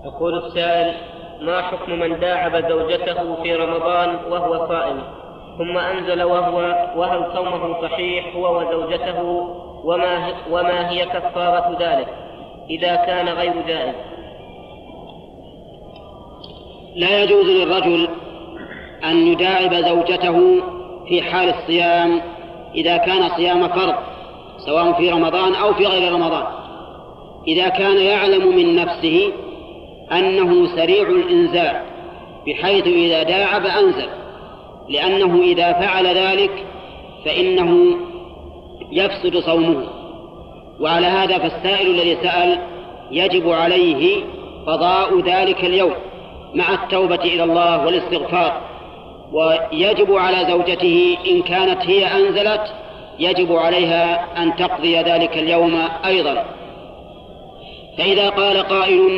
يقول السائل: ما حكم من داعب زوجته في رمضان وهو صائم ثم أنزل وهل صومه صحيح هو وزوجته، وما هي كفارة ذلك إذا كان غير جائز؟ لا يجوز للرجل أن يداعب زوجته في حال الصيام إذا كان صيام فرض، سواء في رمضان أو في غير رمضان، إذا كان يعلم من نفسه أنه سريع الإنزال بحيث إذا داعب أنزل، لأنه إذا فعل ذلك فإنه يفسد صومه. وعلى هذا فالسائل الذي سأل يجب عليه قضاء ذلك اليوم مع التوبة إلى الله والاستغفار، ويجب على زوجته إن كانت هي أنزلت يجب عليها أن تقضي ذلك اليوم أيضا. فإذا قال قائل: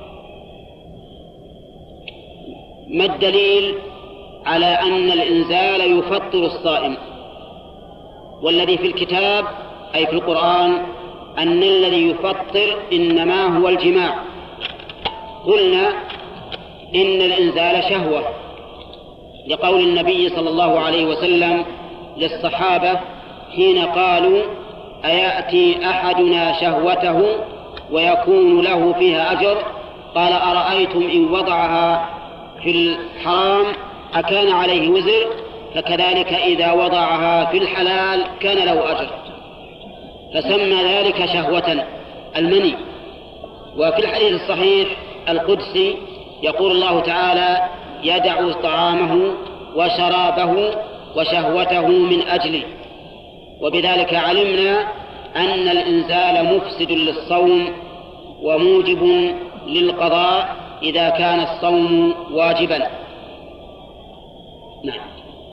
ما الدليل على أن الإنزال يفطر الصائم؟ والذي في الكتاب أي في القرآن أن الذي يفطر إنما هو الجماع. قلنا إن الإنزال شهوة، لقول النبي صلى الله عليه وسلم للصحابة حين قالوا: أيأتي أحدنا شهوته ويكون له فيها أجر؟ قال: أرأيتم إن وضعها في الحرام أكان عليه وزر؟ فكذلك إذا وضعها في الحلال كان له أجر. فسمى ذلك شهوة المني. وفي الحديث الصحيح القدسي يقول الله تعالى: يدع طعامه وشرابه وشهوته من أجلي. وبذلك علمنا أن الإنزال مفسد للصوم وموجب للقضاء إذا كان الصوم واجبا. نعم.